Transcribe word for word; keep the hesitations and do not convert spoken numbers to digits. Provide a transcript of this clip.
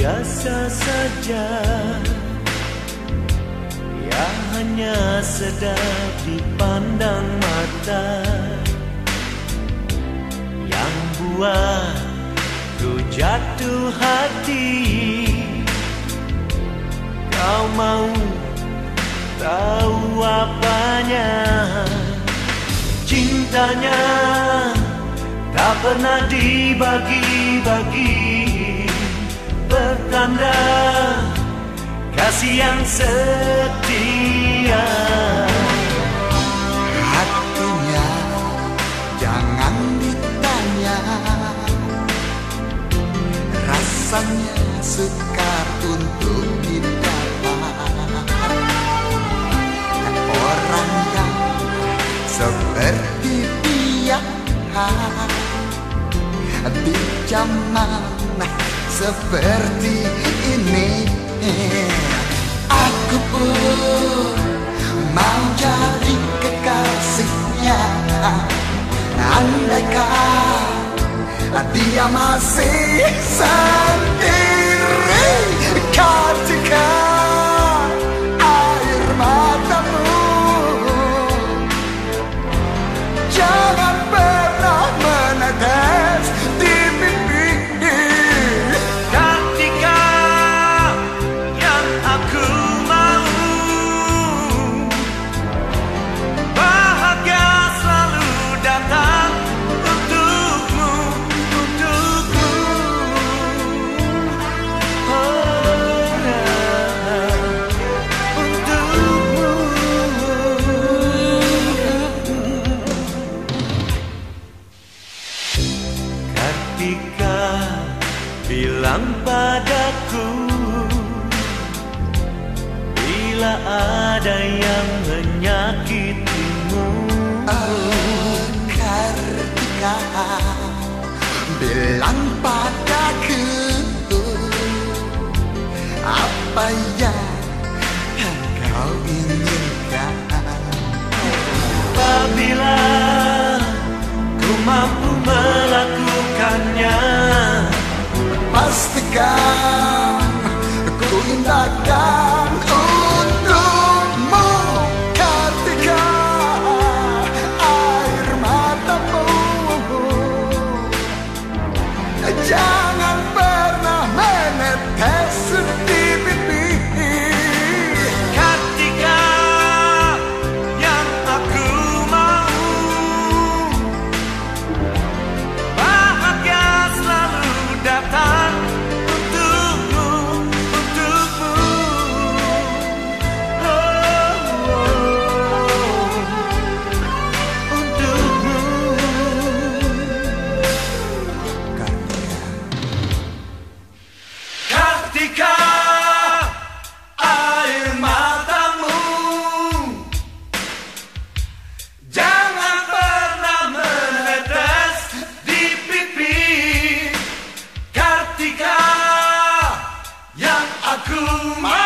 biasa saja, yang hanya sedap dipandang mata, yang buat ku jatuh hati. Kau mau tahu apanya? Cintanya tak pernah dibagi-bagi, bertanda kasih yang setia. Hatinya jangan ditanya, rasanya sukar untuk didapat. Orang yang seperti dia di zaman seperti ini, aku pun mau jadi kekasihnya. Andaikan dia masih sendiri, ketika air matamu jangan pernah menetes di pipi. Ketika yang aku mau, bahagia selalu datang untukmu, untukmu. Oh, nah, untukmu. Ketika bilang padaku, bila ada yang menyakitimu. Oh, Kartika, bilang padaku apa yang kau inginkan. Apabila ku mampu melakukannya, pastikan ku indahkan untukmu. Ketika air matamu jangan pernah menetes di pipi. ketika yang aku mau, bahagia selalu datang untukmu, untukmu. Oh, oh, untukmu. Ketika air matamu jangan pernah menetes di pipi. Ketika yang aku mau,